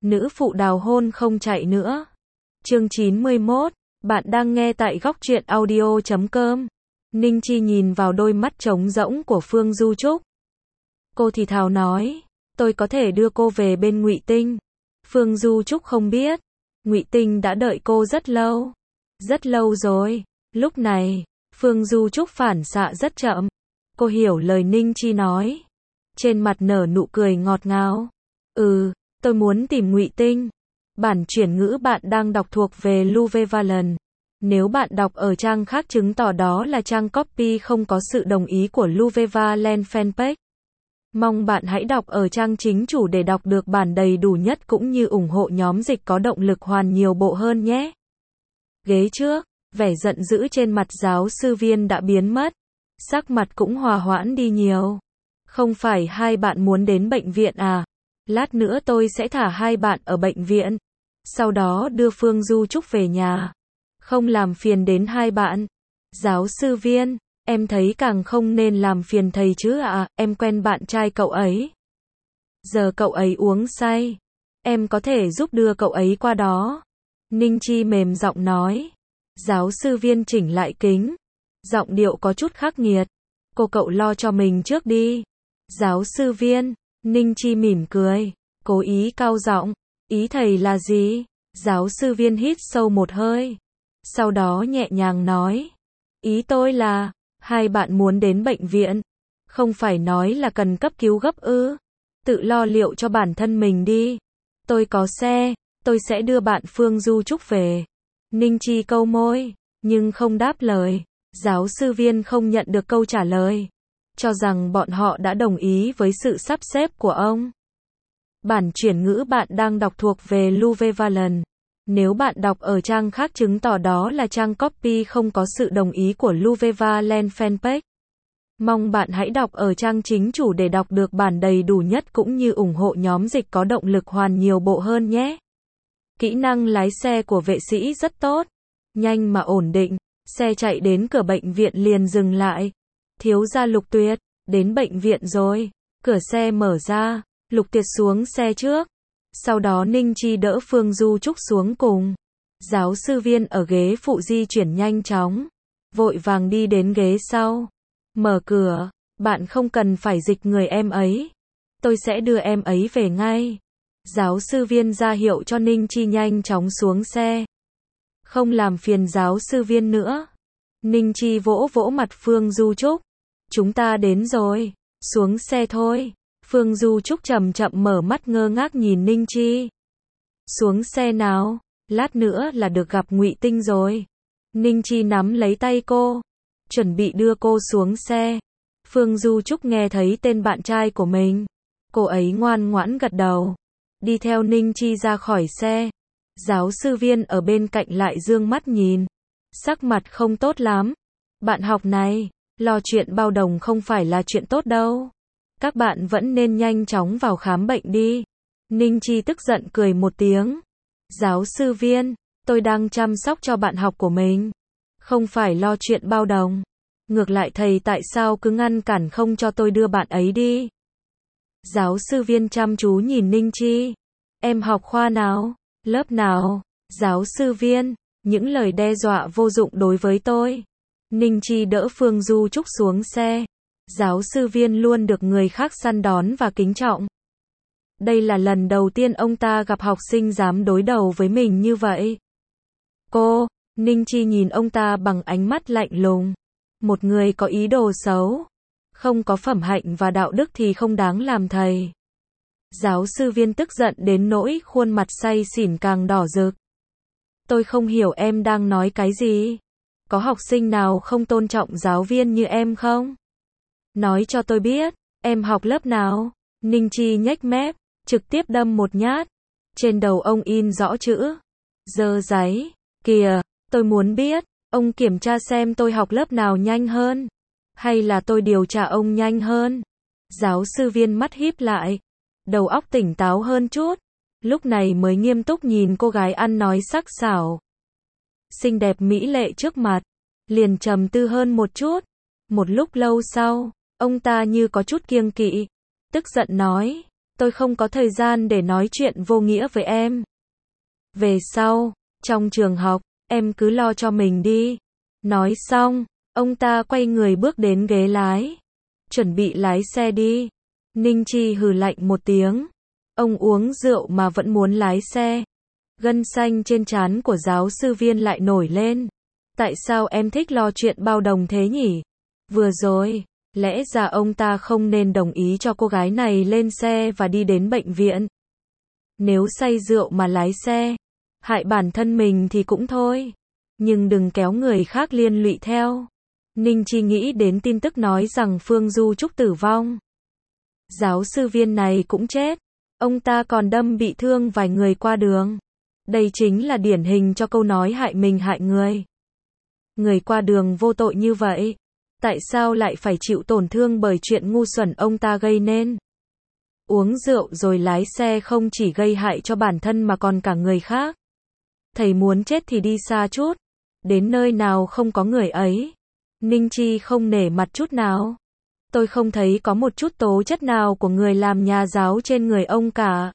Nữ phụ đào hôn không chạy nữa. Chương 91, bạn đang nghe tại góc truyện audio.com. Ninh Chi nhìn vào đôi mắt trống rỗng của Phương Du Trúc. Cô thì thào nói, tôi có thể đưa cô về bên Ngụy Tinh. Phương Du Trúc không biết, Ngụy Tinh đã đợi cô rất lâu rồi. Lúc này, Phương Du Trúc phản xạ rất chậm. Cô hiểu lời Ninh Chi nói. Trên mặt nở nụ cười ngọt ngào. Tôi muốn tìm Ngụy Tinh. Bản chuyển ngữ bạn đang đọc thuộc về Luvevalent. Nếu bạn đọc ở trang khác chứng tỏ đó là trang copy không có sự đồng ý của Luvevalent fanpage. Mong bạn hãy đọc ở trang chính chủ để đọc được bản đầy đủ nhất cũng như ủng hộ nhóm dịch có động lực hoàn nhiều bộ hơn nhé. Ghế trước, vẻ giận dữ trên mặt giáo sư Viên đã biến mất. Sắc mặt cũng hòa hoãn đi nhiều. Không phải hai bạn muốn đến bệnh viện à? Lát nữa tôi sẽ thả hai bạn ở bệnh viện. Sau đó đưa Phương Du Trúc về nhà. Không làm phiền đến hai bạn. Giáo sư Viên, em thấy càng không nên làm phiền thầy chứ ạ, em quen bạn trai cậu ấy. Giờ cậu ấy uống say. Em có thể giúp đưa cậu ấy qua đó. Ninh Chi mềm giọng nói. Giáo sư Viên chỉnh lại kính. Giọng điệu có chút khắc nghiệt. Cậu lo cho mình trước đi. Giáo sư Viên, Ninh Chi mỉm cười. Cố ý cao giọng. Ý thầy là gì? Giáo sư Viên hít sâu một hơi. Sau đó nhẹ nhàng nói. Ý tôi là, hai bạn muốn đến bệnh viện. Không phải nói là cần cấp cứu gấp ư? Tự lo liệu cho bản thân mình đi. Tôi có xe, tôi sẽ đưa bạn Phương Du Trúc về. Ninh Chi câu môi, nhưng không đáp lời. Giáo sư Viên không nhận được câu trả lời. Cho rằng bọn họ đã đồng ý với sự sắp xếp của ông. Bản chuyển ngữ bạn đang đọc thuộc về Luvevalent. Nếu bạn đọc ở trang khác chứng tỏ đó là trang copy không có sự đồng ý của Luvevalent fanpage. Mong bạn hãy đọc ở trang chính chủ để đọc được bản đầy đủ nhất cũng như ủng hộ nhóm dịch có động lực hoàn nhiều bộ hơn nhé. Kỹ năng lái xe của vệ sĩ rất tốt. Nhanh mà ổn định. Xe chạy đến cửa bệnh viện liền dừng lại. Thiếu gia Lục Tuyệt, đến bệnh viện rồi. Cửa xe mở ra. Lục Tuyệt xuống xe trước. Sau đó Ninh Chi đỡ Phương Du Trúc xuống cùng. Giáo sư Viên ở ghế phụ di chuyển nhanh chóng. Vội vàng đi đến ghế sau. Mở cửa. Bạn không cần phải dịch người em ấy. Tôi sẽ đưa em ấy về ngay. Giáo sư Viên ra hiệu cho Ninh Chi nhanh chóng xuống xe. Không làm phiền giáo sư Viên nữa. Ninh Chi vỗ vỗ mặt Phương Du Trúc. Chúng ta đến rồi. Xuống xe thôi. Phương Du Trúc chậm chậm mở mắt ngơ ngác nhìn Ninh Chi. Xuống xe nào. Lát nữa là được gặp Ngụy Tinh rồi. Ninh Chi nắm lấy tay cô. Chuẩn bị đưa cô xuống xe. Phương Du Trúc nghe thấy tên bạn trai của mình. Cô ấy ngoan ngoãn gật đầu. Đi theo Ninh Chi ra khỏi xe. Giáo sư Viên ở bên cạnh lại dương mắt nhìn. Sắc mặt không tốt lắm. Bạn học này, lo chuyện bao đồng không phải là chuyện tốt đâu. Các bạn vẫn nên nhanh chóng vào khám bệnh đi. Ninh Chi tức giận cười một tiếng. Giáo sư Viên, tôi đang chăm sóc cho bạn học của mình. Không phải lo chuyện bao đồng. Ngược lại thầy tại sao cứ ngăn cản không cho tôi đưa bạn ấy đi? Giáo sư Viên chăm chú nhìn Ninh Chi. Em học khoa nào? Lớp nào? Giáo sư Viên, những lời đe dọa vô dụng đối với tôi. Ninh Chi đỡ Phương Du Trúc xuống xe. Giáo sư Viên luôn được người khác săn đón và kính trọng. Đây là lần đầu tiên ông ta gặp học sinh dám đối đầu với mình như vậy. Cô, Ninh Chi nhìn ông ta bằng ánh mắt lạnh lùng. Một người có ý đồ xấu, không có phẩm hạnh và đạo đức thì không đáng làm thầy. Giáo sư Viên tức giận đến nỗi khuôn mặt say xỉn càng đỏ rực. Tôi không hiểu em đang nói cái gì. Có học sinh nào không tôn trọng giáo viên như em không? Nói cho tôi biết, em học lớp nào? Ninh Chi nhếch mép, trực tiếp đâm một nhát. Trên đầu ông in rõ chữ. Dơ giấy. Kìa, tôi muốn biết, ông kiểm tra xem tôi học lớp nào nhanh hơn. Hay là tôi điều tra ông nhanh hơn? Giáo sư Viên mắt híp lại. Đầu óc tỉnh táo hơn chút. Lúc này mới nghiêm túc nhìn cô gái ăn nói sắc sảo. Xinh đẹp mỹ lệ trước mặt. Liền trầm tư hơn một chút. Một lúc lâu sau, ông ta như có chút kiêng kỵ. Tức giận nói. tôi không có thời gian để nói chuyện vô nghĩa với em. Về sau, trong trường học, em cứ lo cho mình đi. Nói xong, ông ta quay người bước đến ghế lái. Chuẩn bị lái xe đi. Ninh Chi hừ lạnh một tiếng. Ông uống rượu mà vẫn muốn lái xe. Gân xanh trên trán của giáo sư Viên lại nổi lên. Tại sao em thích lo chuyện bao đồng thế nhỉ? Vừa rồi, lẽ ra ông ta không nên đồng ý cho cô gái này lên xe và đi đến bệnh viện. Nếu say rượu mà lái xe, hại bản thân mình thì cũng thôi. Nhưng đừng kéo người khác liên lụy theo. Ninh Chi nghĩ đến tin tức nói rằng Phương Du Trúc tử vong. Giáo sư Viên này cũng chết. Ông ta còn đâm bị thương vài người qua đường. Đây chính là điển hình cho câu nói hại mình hại người. Người qua đường vô tội như vậy, tại sao lại phải chịu tổn thương bởi chuyện ngu xuẩn ông ta gây nên? Uống rượu rồi lái xe không chỉ gây hại cho bản thân mà còn cả người khác. Thầy muốn chết thì đi xa chút, đến nơi nào không có người ấy. Ninh Chi không nể mặt chút nào. Tôi không thấy có một chút tố chất nào của người làm nhà giáo trên người ông cả.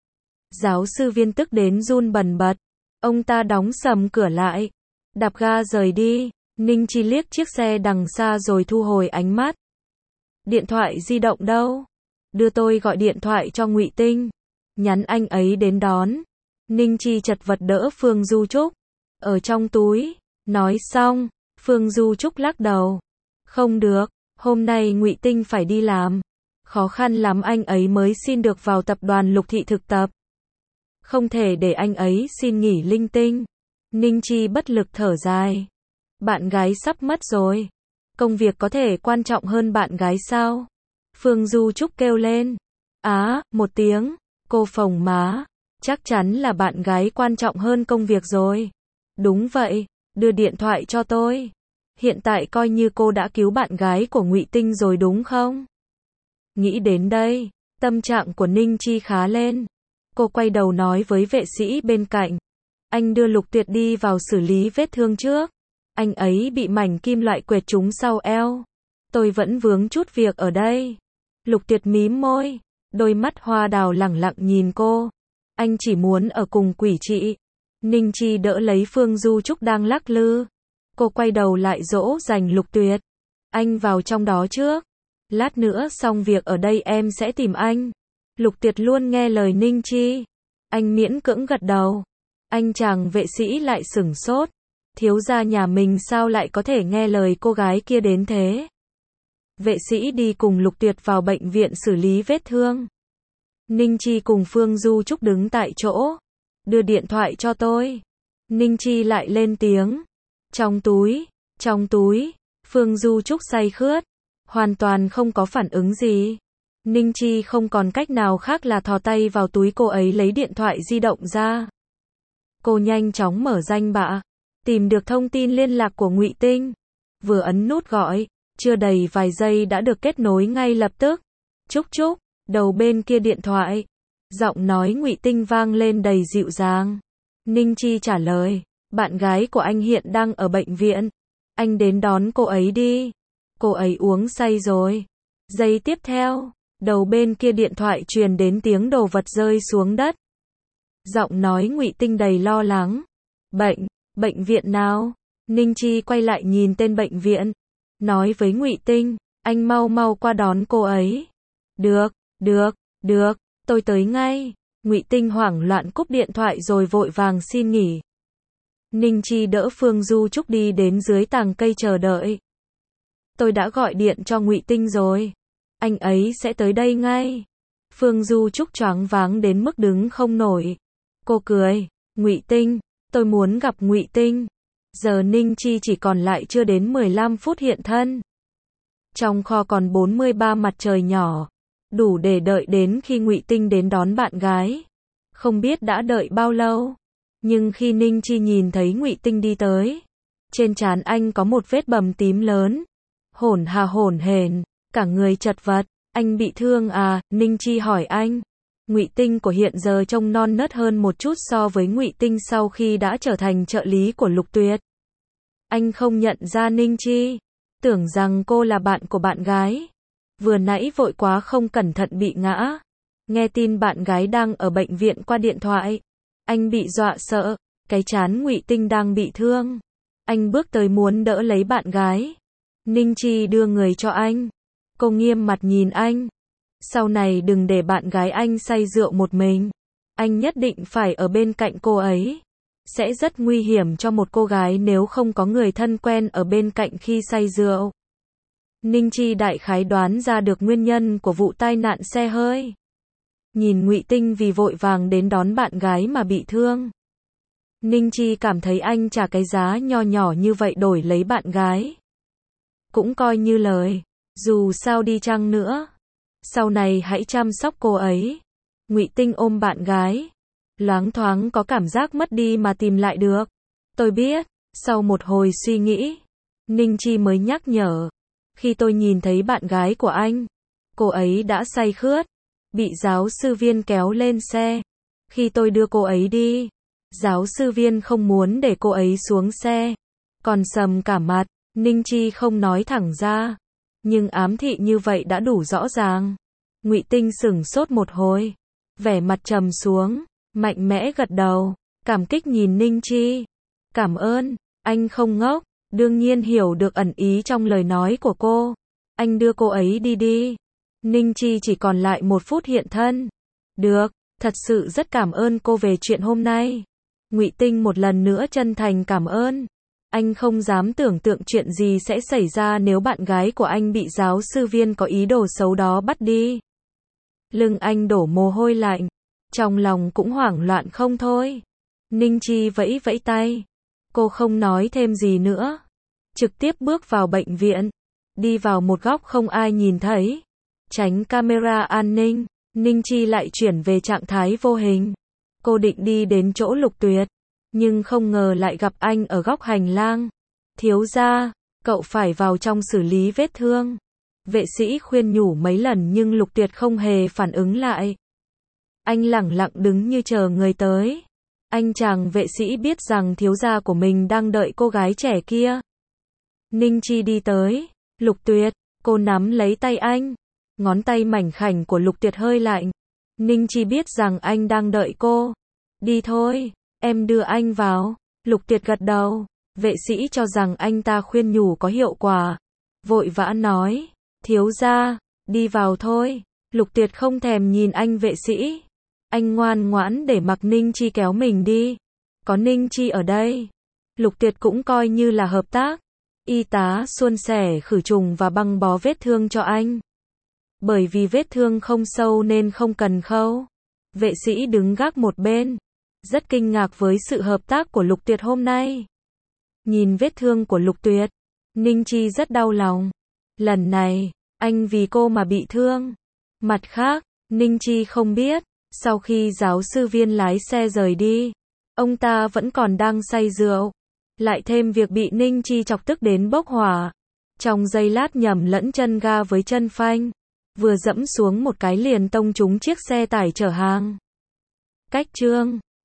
Giáo sư Viên tức đến run bần bật. Ông ta đóng sầm cửa lại, đạp ga rời đi. Ninh Chi liếc chiếc xe đằng xa rồi thu hồi ánh mắt. Điện thoại di động đâu? Đưa tôi gọi điện thoại cho Ngụy Tinh. Nhắn anh ấy đến đón. Ninh Chi chật vật đỡ Phương Du Trúc. Ở trong túi. Nói xong, Phương Du Trúc lắc đầu. Không được, hôm nay Ngụy Tinh phải đi làm. Khó khăn lắm anh ấy mới xin được vào tập đoàn Lục Thị thực tập. Không thể để anh ấy xin nghỉ linh tinh. Ninh Chi bất lực thở dài. Bạn gái sắp mất rồi. Công việc có thể quan trọng hơn bạn gái sao? Phương Du Trúc kêu lên. Một tiếng. Cô phồng má. Chắc chắn là bạn gái quan trọng hơn công việc rồi. Đúng vậy, đưa điện thoại cho tôi. Hiện tại coi như cô đã cứu bạn gái của Ngụy Tinh rồi đúng không? Nghĩ đến đây, tâm trạng của Ninh Chi khá lên. Cô quay đầu nói với vệ sĩ bên cạnh. Anh đưa Lục Tuyệt đi vào xử lý vết thương trước. Anh ấy bị mảnh kim loại quệt trúng sau eo. Tôi vẫn vướng chút việc ở đây. Lục Tuyệt mím môi, đôi mắt hoa đào lẳng lặng nhìn cô. Anh chỉ muốn ở cùng quỷ chị. Ninh Chi đỡ lấy Phương Du Trúc đang lắc lư. Cô quay đầu lại dỗ dành Lục Tuyệt. Anh vào trong đó trước. Lát nữa xong việc ở đây em sẽ tìm anh. Lục Tuyệt luôn nghe lời Ninh Chi. Anh miễn cưỡng gật đầu. Anh chàng vệ sĩ lại sửng sốt. Thiếu gia nhà mình sao lại có thể nghe lời cô gái kia đến thế? Vệ sĩ đi cùng Lục Tuyệt vào bệnh viện xử lý vết thương. Ninh Chi cùng Phương Du Trúc đứng tại chỗ. Đưa điện thoại cho tôi. Ninh Chi lại lên tiếng. Trong túi. Phương Du Trúc say khướt. Hoàn toàn không có phản ứng gì. Ninh Chi không còn cách nào khác là thò tay vào túi cô ấy lấy điện thoại di động ra. Cô nhanh chóng mở danh bạ. Tìm được thông tin liên lạc của Ngụy Tinh. Vừa ấn nút gọi, chưa đầy vài giây đã được kết nối ngay lập tức. Trúc Trúc, đầu bên kia điện thoại. Giọng nói Ngụy Tinh vang lên đầy dịu dàng. Ninh Chi trả lời, bạn gái của anh hiện đang ở bệnh viện. Anh đến đón cô ấy đi. Cô ấy uống say rồi. Giây tiếp theo, đầu bên kia điện thoại truyền đến tiếng đồ vật rơi xuống đất. Giọng nói Ngụy Tinh đầy lo lắng. Bệnh viện nào? Ninh Chi quay lại nhìn tên bệnh viện. Nói với Ngụy Tinh, anh mau qua đón cô ấy. Được, tôi tới ngay. Ngụy Tinh hoảng loạn cúp điện thoại rồi vội vàng xin nghỉ. Ninh Chi đỡ Phương Du Trúc đi đến dưới tàng cây chờ đợi. Tôi đã gọi điện cho Ngụy Tinh rồi. Anh ấy sẽ tới đây ngay. Phương Du Trúc choáng váng đến mức đứng không nổi. Cô cười, Ngụy Tinh, tôi muốn gặp Ngụy Tinh. Giờ Ninh Chi chỉ còn lại chưa đến 15 phút hiện thân. Trong kho còn 43 mặt trời nhỏ, đủ để đợi đến khi Ngụy Tinh đến đón bạn gái. Không biết đã đợi bao lâu, nhưng khi Ninh Chi nhìn thấy Ngụy Tinh đi tới, trên trán anh có một vết bầm tím lớn. Hổn hển, cả người chật vật. Anh bị thương à? Ninh Chi hỏi anh. Ngụy Tinh của hiện giờ trông non nớt hơn một chút so với Ngụy Tinh sau khi đã trở thành trợ lý của Lục Tuyệt. Anh không nhận ra Ninh Chi, tưởng rằng cô là bạn của bạn gái. Vừa nãy vội quá không cẩn thận bị ngã. Nghe tin bạn gái đang ở bệnh viện qua điện thoại. Anh bị dọa sợ, cái trán Ngụy Tinh đang bị thương. Anh bước tới muốn đỡ lấy bạn gái. Ninh Chi đưa người cho anh. Cô nghiêm mặt nhìn anh. Sau này đừng để bạn gái anh say rượu một mình. Anh nhất định phải ở bên cạnh cô ấy. Sẽ rất nguy hiểm cho một cô gái nếu không có người thân quen ở bên cạnh khi say rượu. Ninh Chi đại khái đoán ra được nguyên nhân của vụ tai nạn xe hơi. Nhìn Ngụy Tinh vì vội vàng đến đón bạn gái mà bị thương. Ninh Chi cảm thấy anh trả cái giá nho nhỏ như vậy đổi lấy bạn gái. Cũng coi như lời, dù sao đi chăng nữa. Sau này hãy chăm sóc cô ấy. Ngụy Tinh ôm bạn gái. Loáng thoáng có cảm giác mất đi mà tìm lại được. Tôi biết, sau một hồi suy nghĩ, Ninh Chi mới nhắc nhở. Khi tôi nhìn thấy bạn gái của anh, cô ấy đã say khướt, bị giáo sư Viên kéo lên xe. Khi tôi đưa cô ấy đi, giáo sư Viên không muốn để cô ấy xuống xe. Còn sầm cả mặt, Ninh Chi không nói thẳng ra. Nhưng ám thị như vậy đã đủ rõ ràng. Ngụy Tinh sửng sốt một hồi. Vẻ mặt trầm xuống, mạnh mẽ gật đầu, cảm kích nhìn Ninh Chi. Cảm ơn, anh không ngốc, đương nhiên hiểu được ẩn ý trong lời nói của cô. Anh đưa cô ấy đi đi. Ninh Chi chỉ còn lại 1 phút hiện thân. Được, thật sự rất cảm ơn cô về chuyện hôm nay. Ngụy Tinh một lần nữa chân thành cảm ơn. Anh không dám tưởng tượng chuyện gì sẽ xảy ra nếu bạn gái của anh bị giáo sư Viên có ý đồ xấu đó bắt đi. Lưng anh đổ mồ hôi lạnh, trong lòng cũng hoảng loạn không thôi. Ninh Chi vẫy vẫy tay. Cô không nói thêm gì nữa. Trực tiếp bước vào bệnh viện. Đi vào một góc không ai nhìn thấy. Tránh camera an ninh, Ninh Chi lại chuyển về trạng thái vô hình. Cô định đi đến chỗ Lục Tuyệt, nhưng không ngờ lại gặp anh ở góc hành lang. Thiếu gia, cậu phải vào trong xử lý vết thương. Vệ sĩ khuyên nhủ mấy lần nhưng Lục Tuyệt không hề phản ứng lại. Anh lẳng lặng đứng như chờ người tới. Anh chàng vệ sĩ biết rằng thiếu gia của mình đang đợi cô gái trẻ kia. Ninh Chi đi tới. Lục Tuyệt, cô nắm lấy tay anh. Ngón tay mảnh khảnh của Lục Tuyệt hơi lạnh. Ninh Chi biết rằng anh đang đợi cô. Đi thôi, em đưa anh vào. Lục Tuyệt gật đầu. Vệ sĩ cho rằng anh ta khuyên nhủ có hiệu quả. Vội vã nói, thiếu gia, đi vào thôi. Lục Tuyệt không thèm nhìn anh vệ sĩ. Anh ngoan ngoãn để mặc Ninh Chi kéo mình đi. Có Ninh Chi ở đây, Lục Tuyệt cũng coi như là hợp tác. Y tá suôn sẻ khử trùng và băng bó vết thương cho anh. Bởi vì vết thương không sâu nên không cần khâu. Vệ sĩ đứng gác một bên, rất kinh ngạc với sự hợp tác của Lục Tuyệt hôm nay. Nhìn vết thương của Lục Tuyệt, Ninh Chi rất đau lòng. Lần này, anh vì cô mà bị thương. Mặt khác, Ninh Chi không biết, sau khi giáo sư Viên lái xe rời đi, ông ta vẫn còn đang say rượu. Lại thêm việc bị Ninh Chi chọc tức đến bốc hỏa. Trong giây lát nhầm lẫn chân ga với chân phanh. Vừa dẫm xuống một cái liền tông trúng chiếc xe tải chở hàng. Cách chương